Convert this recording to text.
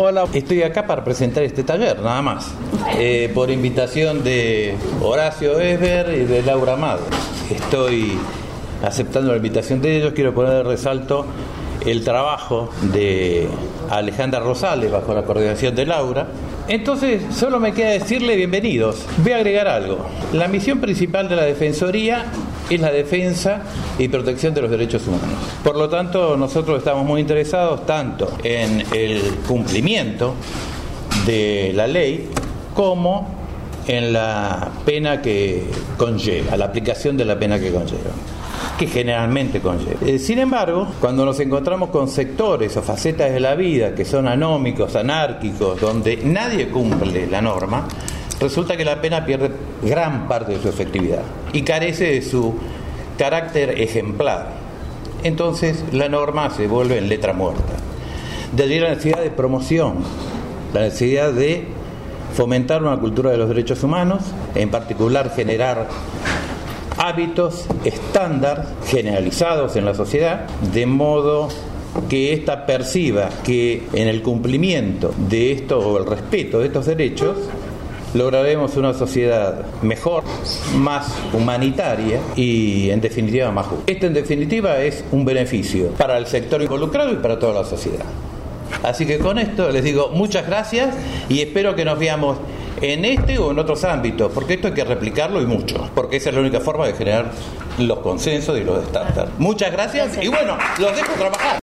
Hola, estoy acá para presentar este taller, nada más. Por invitación de Horacio Esber y de Laura Amado. Estoy aceptando la invitación de ellos. Quiero poner de resalto el trabajo de Alejandra Rosales bajo la coordinación de Laura. Entonces, solo me queda decirle bienvenidos. Voy a agregar algo. La misión principal de la Defensoría es la defensa y protección de los derechos humanos. Por lo tanto, nosotros estamos muy interesados tanto en el cumplimiento de la ley como en la pena que conlleva, la aplicación de la pena que conlleva, que generalmente conlleva. Sin embargo, cuando nos encontramos con sectores o facetas de la vida que son anómicos, anárquicos, donde nadie cumple la norma, resulta que la pena pierde gran parte de su efectividad y carece de su carácter ejemplar. Entonces la norma se vuelve en letra muerta. De allí la necesidad de promoción, la necesidad de fomentar una cultura de los derechos humanos, en particular generar hábitos estándar generalizados en la sociedad, de modo que ésta perciba que en el cumplimiento de esto o el respeto de estos derechos lograremos una sociedad mejor, más humanitaria y en definitiva más justa. Esto en definitiva es un beneficio para el sector involucrado y para toda la sociedad. Así que con esto les digo muchas gracias y espero que nos veamos en este o en otros ámbitos, porque esto hay que replicarlo y mucho, porque esa es la única forma de generar los consensos y los estándares. Muchas gracias y bueno, los dejo trabajar.